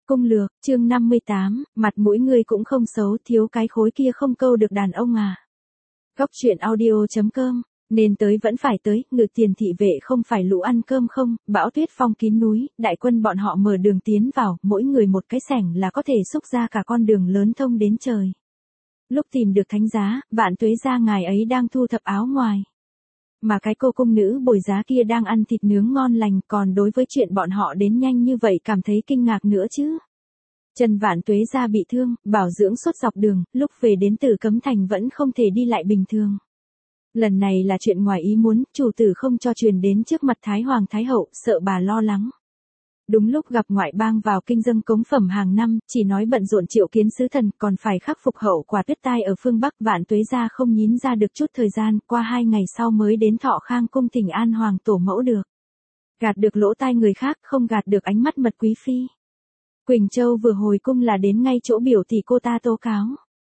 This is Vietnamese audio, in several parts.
Cung lược, chương 58, mặt mũi ngươi cũng không xấu, thiếu cái khối kia không câu được đàn ông à. Góc chuyện audio.com, nên tới vẫn phải tới, ngự tiền thị vệ không phải lũ ăn cơm không, bão tuyết phong kín núi, đại quân bọn họ mở đường tiến vào, mỗi người một cái sảnh là có thể xúc ra cả con đường lớn thông đến trời. Lúc tìm được thánh giá, Vạn Tuế gia ngài ấy đang thu thập áo ngoài. Mà cái cô cung nữ bồi giá kia đang ăn thịt nướng ngon lành, còn đối với chuyện bọn họ đến nhanh như vậy cảm thấy kinh ngạc nữa chứ. Trần Vạn Tuế gia bị thương, bảo dưỡng suốt dọc đường, lúc về đến Tử Cấm Thành vẫn không thể đi lại bình thường. Lần này là chuyện ngoài ý muốn, chủ tử không cho truyền đến trước mặt Thái Hoàng Thái Hậu, sợ bà lo lắng. Đúng lúc gặp ngoại bang vào kinh dâng cống phẩm hàng năm, chỉ nói bận rộn triệu kiến sứ thần, còn phải khắc phục hậu quả tuyết tai ở phương Bắc. Vạn Tuế gia không nhín ra được chút thời gian, qua 2 ngày sau mới đến Thọ Khang cung thỉnh an hoàng tổ mẫu được. Gạt được lỗ tai người khác, không gạt được ánh mắt mật quý phi. Quỳnh Châu vừa hồi cung là đến ngay chỗ biểu tỷ cô ta tố cáo.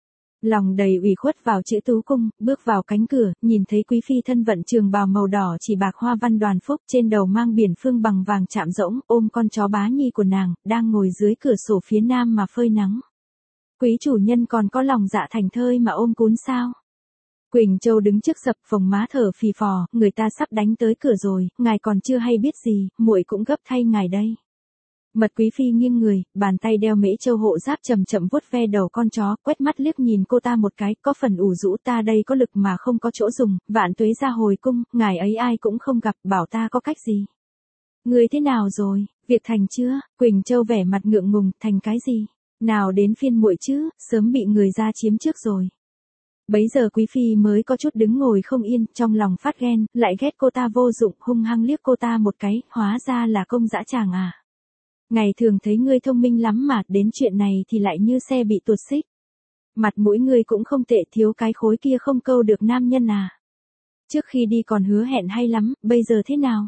Lòng đầy ủy khuất vào chữ Tú cung, bước vào cánh cửa, nhìn thấy quý phi thân vận trường bào màu đỏ chỉ bạc hoa văn Đoàn Phúc, trên đầu mang biển phương bằng vàng chạm rỗng, ôm con chó Bá Nhi của nàng, đang ngồi dưới cửa sổ phía nam mà phơi nắng. Quý chủ nhân còn có lòng dạ thành thơi mà ôm cún sao? Quỳnh Châu đứng trước sập phồng má thở phì phò, người ta sắp đánh tới cửa rồi, ngài còn chưa hay biết gì, muội cũng gấp thay ngài đây. Mật quý phi nghiêng người, bàn tay đeo mễ châu hộ giáp chậm chậm vuốt ve đầu con chó, quét mắt liếc nhìn cô ta một cái, có phần ủ rũ, ta đây có lực mà không có chỗ dùng. Vạn Tuế gia hồi cung, ngài ấy ai cũng không gặp, bảo ta có cách gì. Người thế nào rồi, việc thành chưa? Quỳnh Châu vẻ mặt ngượng ngùng, thành cái gì? Nào đến phiên muội chứ, sớm bị người ra chiếm trước rồi. Bấy giờ quý phi mới có chút đứng ngồi không yên, trong lòng phát ghen, lại ghét cô ta vô dụng, hung hăng liếc cô ta một cái, hóa ra là công dã tràng à. Ngày thường thấy ngươi thông minh lắm mà, đến chuyện này thì lại như xe bị tuột xích. Mặt mũi ngươi cũng không tệ, thiếu cái khối kia không câu được nam nhân à. Trước khi đi còn hứa hẹn hay lắm, bây giờ thế nào?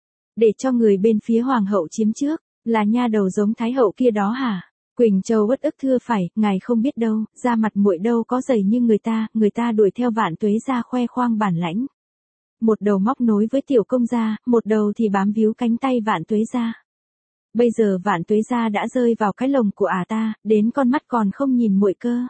Để cho người bên phía hoàng hậu chiếm trước, là nha đầu giống thái hậu kia đó hả? Quỳnh Châu uất ức thưa phải, ngài không biết đâu, da mặt muội đâu có dày như người ta đuổi theo Vạn Tuế gia khoe khoang bản lãnh. Một đầu móc nối với tiểu công gia, một đầu thì bám víu cánh tay Vạn Tuế gia. Bây giờ Vạn Tuế gia đã rơi vào cái lồng của ta, đến con mắt còn không nhìn muội cơ.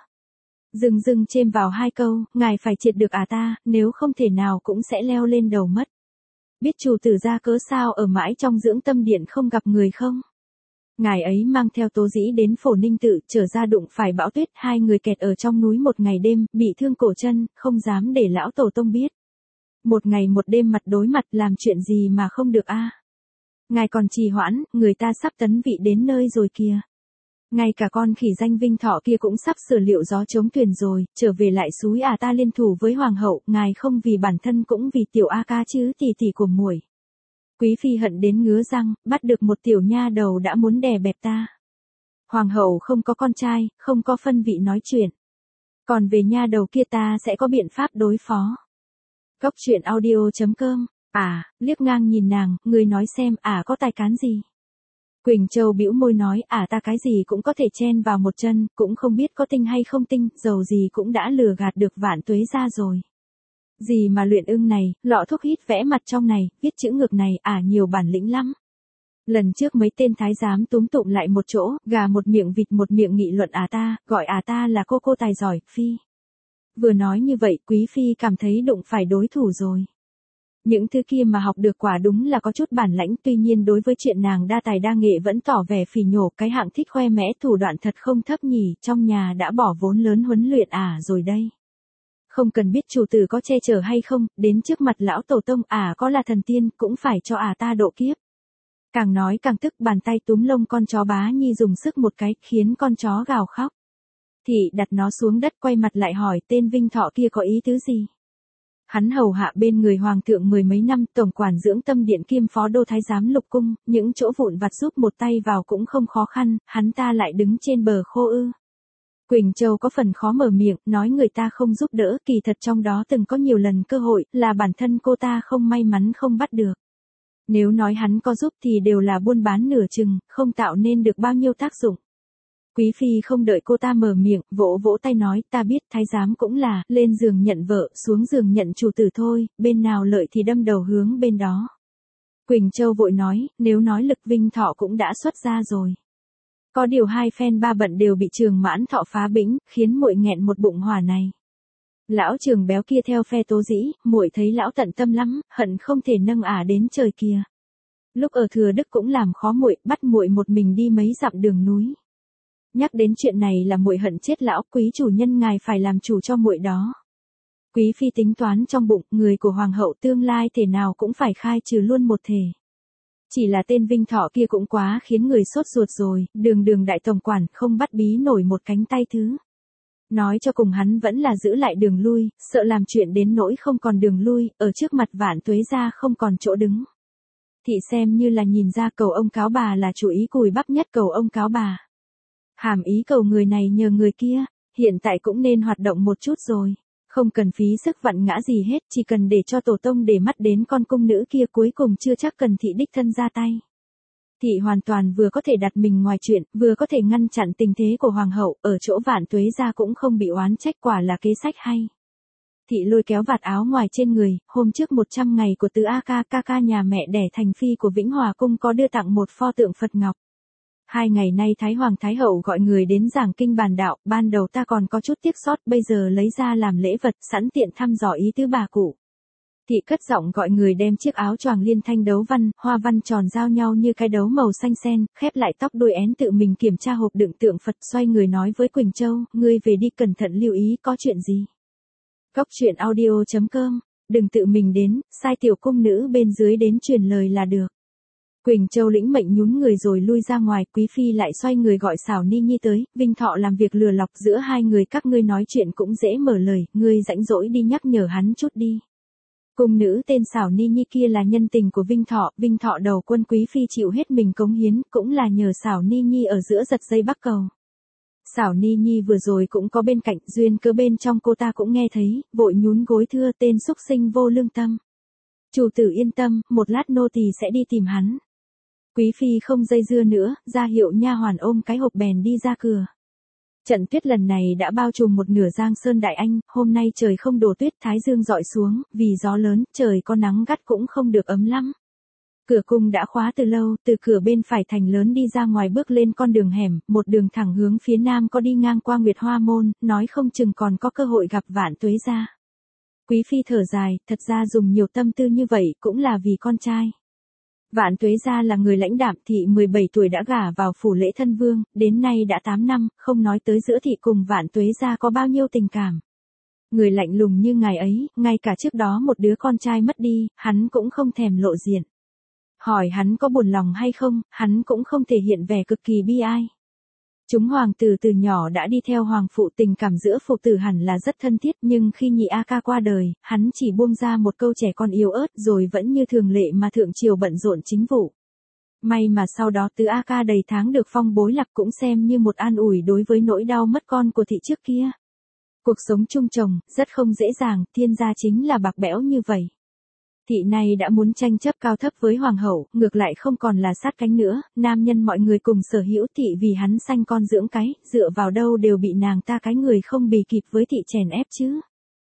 Dừng chêm vào 2 câu, ngài phải triệt được ta, nếu không thể nào cũng sẽ leo lên đầu mất. Biết chủ tử gia cớ sao ở mãi trong dưỡng tâm điện không gặp người không? Ngài ấy mang theo Tố Dĩ đến Phổ Ninh Tự, trở ra đụng phải bão tuyết, 2 người kẹt ở trong núi 1 ngày đêm, bị thương cổ chân, không dám để lão tổ tông biết. 1 ngày 1 đêm mặt đối mặt, làm chuyện gì mà không được a? Ngài còn trì hoãn, người ta sắp tấn vị đến nơi rồi kìa. Ngay cả con khỉ danh Vinh Thọ kia cũng sắp sửa liệu gió chống thuyền rồi, trở về lại xúi ta liên thủ với hoàng hậu, ngài không vì bản thân cũng vì tiểu A ca chứ, tỷ tỷ của muội. Quý phi hận đến ngứa răng, bắt được một tiểu nha đầu đã muốn đè bẹp ta. Hoàng hậu không có con trai, không có phân vị nói chuyện. Còn về nha đầu kia ta sẽ có biện pháp đối phó. Góc chuyện audio.com. Liếc ngang nhìn nàng, người nói xem, có tài cán gì? Quỳnh Châu bĩu môi nói, ta cái gì cũng có thể chen vào một chân, cũng không biết có tinh hay không tinh, dầu gì cũng đã lừa gạt được Vạn Tuế gia rồi. Gì mà luyện ưng này, lọ thuốc hít vẽ mặt trong này, viết chữ ngược này, nhiều bản lĩnh lắm. Lần trước mấy tên thái giám túm tụm lại một chỗ, gà một miệng vịt một miệng nghị luận ta, gọi ta là cô tài giỏi, phi. Vừa nói như vậy, quý phi cảm thấy đụng phải đối thủ rồi. Những thứ kia mà học được quả đúng là có chút bản lãnh, tuy nhiên đối với chuyện nàng đa tài đa nghệ vẫn tỏ vẻ phỉ nhổ, cái hạng thích khoe mẽ thủ đoạn thật không thấp nhỉ, trong nhà đã bỏ vốn lớn huấn luyện rồi đây. Không cần biết chủ tử có che chở hay không, đến trước mặt lão tổ tông có là thần tiên, cũng phải cho ta độ kiếp. Càng nói càng tức, bàn tay túm lông con chó Bá Nhi dùng sức một cái, khiến con chó gào khóc. Thị đặt nó xuống đất, quay mặt lại hỏi tên Vinh Thọ kia có ý tứ gì. Hắn hầu hạ bên người hoàng thượng 10 mấy năm, tổng quản dưỡng tâm điện kiêm phó đô thái giám lục cung, những chỗ vụn vặt giúp một tay vào cũng không khó khăn, hắn ta lại đứng trên bờ khô ư. Quỳnh Châu có phần khó mở miệng, nói người ta không giúp đỡ, kỳ thật trong đó từng có nhiều lần cơ hội, là bản thân cô ta không may mắn không bắt được. Nếu nói hắn có giúp thì đều là buôn bán nửa chừng, không tạo nên được bao nhiêu tác dụng. Quý phi không đợi cô ta mở miệng, vỗ vỗ tay nói, ta biết thái giám cũng là, lên giường nhận vợ, xuống giường nhận chủ tử thôi, bên nào lợi thì đâm đầu hướng bên đó. Quỳnh Châu vội nói, nếu nói Lực Vinh Thọ cũng đã xuất ra rồi. Có điều hai phen ba bận đều bị Trường Mãn Thọ phá bĩnh, khiến muội nghẹn một bụng hỏa này. Lão Trường béo kia theo phe Tố Dĩ, muội thấy lão tận tâm lắm, hận không thể nâng ả đến trời kia. Lúc ở Thừa Đức cũng làm khó muội, bắt muội một mình đi mấy dặm đường núi. Nhắc đến chuyện này là muội hận chết lão, quý chủ nhân ngài phải làm chủ cho muội đó. Quý phi tính toán trong bụng, người của hoàng hậu tương lai thể nào cũng phải khai trừ luôn một thể. Chỉ là tên Vinh Thọ kia cũng quá khiến người sốt ruột rồi, đường đại tổng quản không bắt bí nổi một cánh tay thứ. Nói cho cùng hắn vẫn là giữ lại đường lui, sợ làm chuyện đến nỗi không còn đường lui, ở trước mặt Vạn Tuế gia không còn chỗ đứng. Thị xem như là nhìn ra cầu ông cáo bà là chủ ý cùi bắp nhất cầu ông cáo bà. Hàm ý cầu người này nhờ người kia, hiện tại cũng nên hoạt động một chút rồi. Không cần phí sức vặn ngã gì hết, chỉ cần để cho tổ tông để mắt đến con cung nữ kia cuối cùng chưa chắc cần thị đích thân ra tay. Thị hoàn toàn vừa có thể đặt mình ngoài chuyện, vừa có thể ngăn chặn tình thế của hoàng hậu, ở chỗ Vạn Tuế gia cũng không bị oán trách, quả là kế sách hay. Thị lôi kéo vạt áo ngoài trên người, hôm trước 100 ngày của Tứ A ca nhà mẹ đẻ thành phi của Vĩnh Hòa cung có đưa tặng một pho tượng Phật ngọc. 2 ngày nay Thái Hoàng Thái Hậu gọi người đến giảng kinh bàn đạo, ban đầu ta còn có chút tiếc sót, bây giờ lấy ra làm lễ vật, sẵn tiện thăm dò ý tứ bà cụ. Thị cất giọng gọi người đem chiếc áo choàng liên thanh đấu văn, hoa văn tròn giao nhau như cái đấu màu xanh sen, khép lại tóc đuôi én tự mình kiểm tra hộp đựng tượng Phật, xoay người nói với Quỳnh Châu, ngươi về đi cẩn thận lưu ý có chuyện gì. Góc truyện audio.com, đừng tự mình đến, sai tiểu cung nữ bên dưới đến truyền lời là được. Quỳnh Châu lĩnh mệnh nhún người rồi lui ra ngoài, Quý phi lại xoay người gọi Xảo Ni Nhi tới, Vinh Thọ làm việc lừa lọc giữa hai người các ngươi nói chuyện cũng dễ mở lời, ngươi rãnh rỗi đi nhắc nhở hắn chút đi. Cung nữ tên Xảo Ni Nhi kia là nhân tình của Vinh Thọ đầu quân Quý phi chịu hết mình cống hiến, cũng là nhờ Xảo Ni Nhi ở giữa giật dây bắc cầu. Xảo Ni Nhi vừa rồi cũng có bên cạnh, duyên cớ bên trong cô ta cũng nghe thấy, vội nhún gối thưa tên xúc sinh vô lương tâm. Chủ tử yên tâm, một lát nô tỳ sẽ đi tìm hắn. Quý phi không dây dưa nữa, ra hiệu nha hoàn ôm cái hộp bèn đi ra cửa. Trận tuyết lần này đã bao trùm một nửa Giang Sơn Đại Anh, hôm nay trời không đổ tuyết, thái dương rọi xuống, vì gió lớn, trời có nắng gắt cũng không được ấm lắm. Cửa cung đã khóa từ lâu, từ cửa bên phải thành lớn đi ra ngoài bước lên con đường hẻm, một đường thẳng hướng phía nam có đi ngang qua Nguyệt Hoa Môn, nói không chừng còn có cơ hội gặp Vạn Tuế gia. Quý phi thở dài, thật ra dùng nhiều tâm tư như vậy cũng là vì con trai. Vạn Tuế gia là người lãnh đạm, thị 17 tuổi đã gả vào phủ Lễ Thân Vương, đến nay đã 8 năm, không nói tới giữa thị cùng Vạn Tuế gia có bao nhiêu tình cảm. Người lạnh lùng như ngài ấy, ngay cả trước đó một đứa con trai mất đi, hắn cũng không thèm lộ diện. Hỏi hắn có buồn lòng hay không, hắn cũng không thể hiện vẻ cực kỳ bi ai. Chúng hoàng tử từ nhỏ đã đi theo hoàng phụ, tình cảm giữa phụ tử hẳn là rất thân thiết, nhưng khi nhị A ca qua đời, hắn chỉ buông ra một câu trẻ con yếu ớt rồi vẫn như thường lệ mà thượng triều bận rộn chính vụ. May mà sau đó Tứ A ca đầy tháng được phong bối lạc cũng xem như một an ủi đối với nỗi đau mất con của thị trước kia. Cuộc sống chung chồng, rất không dễ dàng, thiên gia chính là bạc bẽo như vậy. Thị này đã muốn tranh chấp cao thấp với hoàng hậu, ngược lại không còn là sát cánh nữa, nam nhân mọi người cùng sở hữu, thị vì hắn sanh con dưỡng cái, dựa vào đâu đều bị nàng ta cái người không bì kịp với thị chèn ép chứ.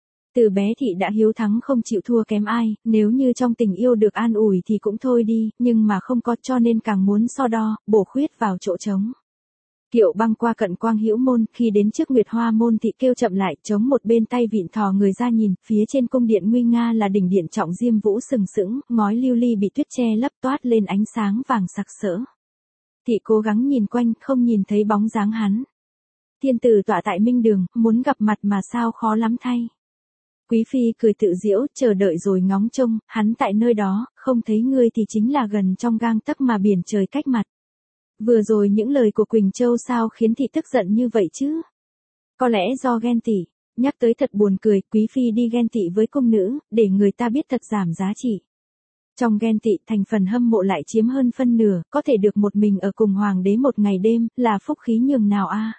Từ bé thị đã hiếu thắng không chịu thua kém ai, nếu như trong tình yêu được an ủi thì cũng thôi đi, nhưng mà không có cho nên càng muốn so đo, bổ khuyết vào chỗ trống. Kiệu băng qua cận Quang Hữu Môn, khi đến trước Nguyệt Hoa Môn thị kêu chậm lại, chống một bên tay vịn thò người ra nhìn, phía trên cung điện nguy nga là đỉnh điện Trọng Diêm Vũ sừng sững, ngói lưu ly bị tuyết che lấp toát lên ánh sáng vàng sặc sỡ. Thị cố gắng nhìn quanh, không nhìn thấy bóng dáng hắn. Thiên tử tọa tại Minh Đường, muốn gặp mặt mà sao khó lắm thay. Quý phi cười tự giễu, chờ đợi rồi ngóng trông, hắn tại nơi đó, không thấy ngươi thì chính là gần trong gang tấc mà biển trời cách mặt. Vừa rồi những lời của Quỳnh Châu sao khiến thị tức giận như vậy chứ? Có lẽ do ghen tị, nhắc tới thật buồn cười, quý phi đi ghen tị với cung nữ, để người ta biết thật giảm giá trị. Trong ghen tị, thành phần hâm mộ lại chiếm hơn phân nửa, có thể được một mình ở cùng hoàng đế một ngày đêm, là phúc khí nhường nào a?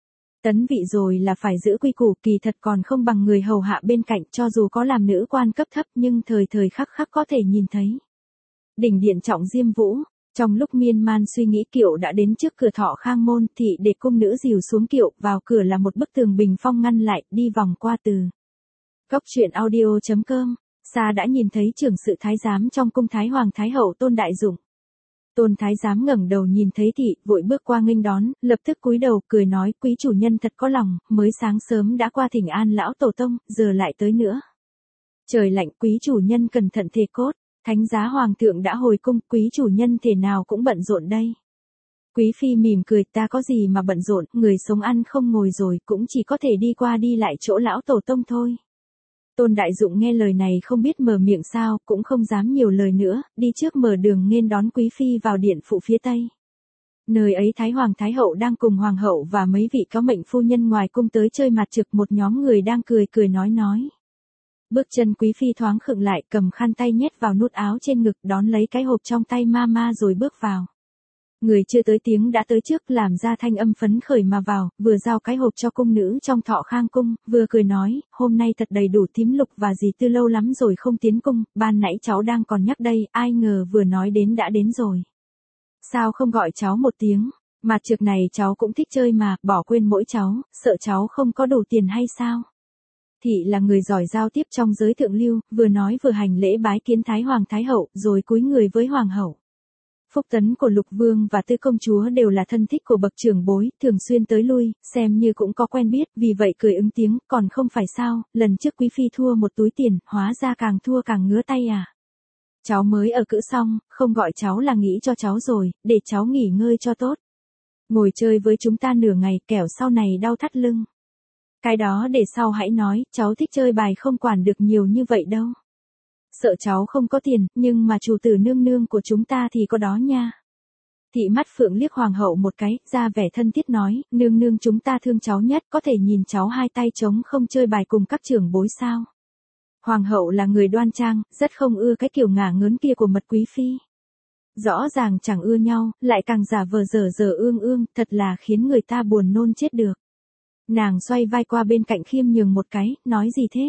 Tấn vị rồi là phải giữ quy củ, kỳ thật còn không bằng người hầu hạ bên cạnh, cho dù có làm nữ quan cấp thấp nhưng thời thời khắc khắc có thể nhìn thấy. Đỉnh điện Trọng Diêm Vũ. Trong lúc miên man suy nghĩ, kiệu đã đến trước cửa Thọ Khang Môn, thị để cung nữ dìu xuống kiệu, vào cửa là một bức tường bình phong ngăn lại, đi vòng qua từ. Góc truyện audio.com, Sa đã nhìn thấy trưởng sự thái giám trong cung Thái Hoàng Thái Hậu Tôn Đại Dụng. Tôn thái giám ngẩng đầu nhìn thấy thị, vội bước qua nghênh đón, lập tức cúi đầu cười nói, quý chủ nhân thật có lòng, mới sáng sớm đã qua thỉnh an lão tổ tông, giờ lại tới nữa. Trời lạnh, quý chủ nhân cẩn thận thề cốt, thánh giá hoàng thượng đã hồi cung, quý chủ nhân thể nào cũng bận rộn đây. Quý phi mỉm cười, ta có gì mà bận rộn, người sống ăn không ngồi rồi, cũng chỉ có thể đi qua đi lại chỗ lão tổ tông thôi. Tôn Đại Dụng nghe lời này không biết mở miệng sao, cũng không dám nhiều lời nữa, đi trước mở đường nghênh đón quý phi vào điện phụ phía tây. Nơi ấy Thái Hoàng Thái Hậu đang cùng Hoàng hậu và mấy vị có mệnh phu nhân ngoài cung tới chơi mặt trực, một nhóm người đang cười cười nói. Bước chân quý phi thoáng khựng lại, cầm khăn tay nhét vào nút áo trên ngực, đón lấy cái hộp trong tay mama rồi bước vào. Người chưa tới tiếng đã tới trước, làm ra thanh âm phấn khởi mà vào, vừa giao cái hộp cho cung nữ trong Thọ Khang cung, vừa cười nói, hôm nay thật đầy đủ Thím Lục và dì Tư lâu lắm rồi không tiến cung, ban nãy cháu đang còn nhắc đây, ai ngờ vừa nói đến đã đến rồi. Sao không gọi cháu một tiếng, mặt trực này cháu cũng thích chơi mà, bỏ quên mỗi cháu, sợ cháu không có đủ tiền hay sao? Thị là người giỏi giao tiếp trong giới thượng lưu, vừa nói vừa hành lễ bái kiến Thái Hoàng Thái Hậu, rồi cúi người với Hoàng hậu. Phúc tấn của Lục Vương và Tư công chúa đều là thân thích của bậc trưởng bối, thường xuyên tới lui, xem như cũng có quen biết, vì vậy cười ứng tiếng, còn không phải sao, lần trước quý phi thua một túi tiền, hóa ra càng thua càng ngứa tay à. Cháu mới ở cữ xong, không gọi cháu là nghĩ cho cháu rồi, để cháu nghỉ ngơi cho tốt. Ngồi chơi với chúng ta nửa ngày, kẻo sau này đau thắt lưng. Cái đó để sau hãy nói, cháu thích chơi bài không quản được nhiều như vậy đâu. Sợ cháu không có tiền, nhưng mà chủ tử nương nương của chúng ta thì có đó nha. Thị mắt phượng liếc Hoàng hậu một cái, ra vẻ thân thiết nói, nương nương chúng ta thương cháu nhất, có thể nhìn cháu hai tay trống không chơi bài cùng các trưởng bối sao. Hoàng hậu là người đoan trang, rất không ưa cái kiểu ngả ngớn kia của mật quý phi. Rõ ràng chẳng ưa nhau, lại càng giả vờ dở ương, thật là khiến người ta buồn nôn chết được. Nàng xoay vai qua bên cạnh khiêm nhường một cái, nói gì thế?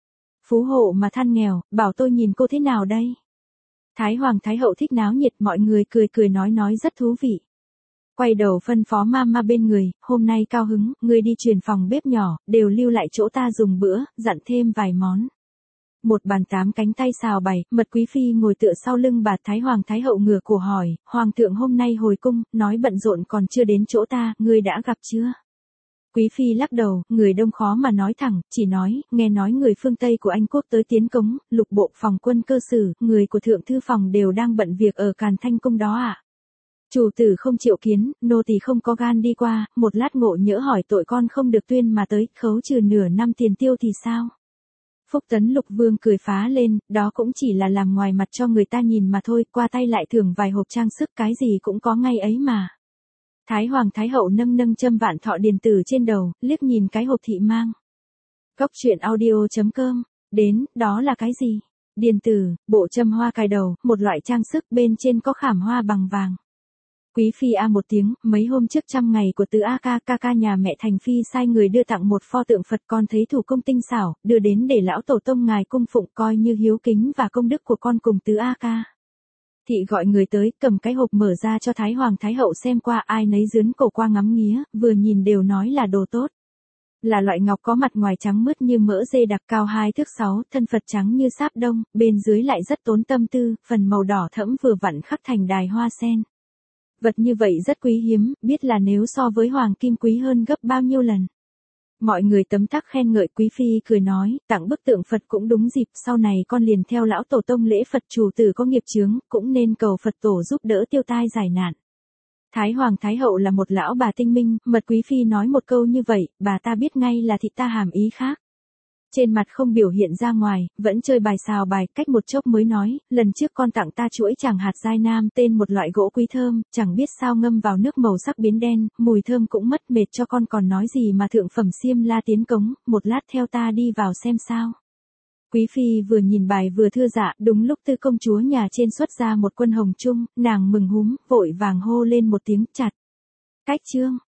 Phú hộ mà than nghèo, bảo tôi nhìn cô thế nào đây? Thái Hoàng Thái Hậu thích náo nhiệt, mọi người cười nói rất thú vị. Quay đầu phân phó mama bên người, hôm nay cao hứng, người đi truyền phòng bếp nhỏ, đều lưu lại chỗ ta dùng bữa, dặn thêm vài món. Một bàn 8 cánh tay xào bày, mật quý phi ngồi tựa sau lưng bà. Thái Hoàng Thái Hậu ngửa cổ hỏi, Hoàng thượng hôm nay hồi cung, nói bận rộn còn chưa đến chỗ ta, ngươi đã gặp chưa? Quý phi lắc đầu, người đông khó mà nói thẳng, chỉ nói, nghe nói người phương Tây của Anh quốc tới tiến cống, lục bộ phòng quân cơ sử, người của thượng thư phòng đều đang bận việc ở Càn Thanh cung đó ạ. Chủ tử không chịu kiến, nô tỳ không có gan đi qua, một lát ngộ nhỡ hỏi tội con không được tuyên mà tới, khấu trừ nửa năm tiền tiêu thì sao? Phúc tấn Lục Vương cười phá lên, đó cũng chỉ là làm ngoài mặt cho người ta nhìn mà thôi, qua tay lại thưởng vài hộp trang sức, cái gì cũng có ngay ấy mà. Thái Hoàng Thái Hậu nâng châm vạn thọ điền tử trên đầu, liếc nhìn cái hộp thị mang. Góc truyện audio.com, đến, đó là cái gì? Điền tử, bộ châm hoa cài đầu, một loại trang sức bên trên có khảm hoa bằng vàng. Quý phi a một tiếng, mấy hôm trước 100 ngày của Tứ A ca nhà mẹ Thành phi sai người đưa tặng một pho tượng Phật, con thấy thủ công tinh xảo, đưa đến để lão tổ tông ngài cung phụng, coi như hiếu kính và công đức của con cùng Tứ A ca. Thị gọi người tới, cầm cái hộp mở ra cho Thái Hoàng Thái Hậu xem qua, ai nấy dướn cổ qua ngắm nghía, vừa nhìn đều nói là đồ tốt. Là loại ngọc có mặt ngoài trắng mướt như mỡ dê đặc, cao 2 thước 6, thân Phật trắng như sáp đông, bên dưới lại rất tốn tâm tư, phần màu đỏ thẫm vừa vặn khắc thành đài hoa sen. Vật như vậy rất quý hiếm, biết là nếu so với hoàng kim quý hơn gấp bao nhiêu lần. Mọi người tấm tắc khen ngợi. Quý phi cười nói, tặng bức tượng Phật cũng đúng dịp, sau này con liền theo lão tổ tông lễ Phật, chủ tử có nghiệp chướng, cũng nên cầu Phật tổ giúp đỡ tiêu tai giải nạn. Thái Hoàng Thái Hậu là một lão bà tinh minh, mật quý phi nói một câu như vậy, bà ta biết ngay là thị ta hàm ý khác. Trên mặt không biểu hiện ra ngoài, vẫn chơi bài xào bài, cách một chốc mới nói, lần trước con tặng ta chuỗi tràng hạt giai nam, tên một loại gỗ quý thơm, chẳng biết sao ngâm vào nước màu sắc biến đen, mùi thơm cũng mất, mệt cho con còn nói gì mà thượng phẩm xiêm la tiến cống, một lát theo ta đi vào xem sao. Quý phi vừa nhìn bài vừa thưa dạ, đúng lúc Tư công chúa nhà trên xuất ra một quân hồng chung, nàng mừng húm, vội vàng hô lên một tiếng, chặt. Cách chương.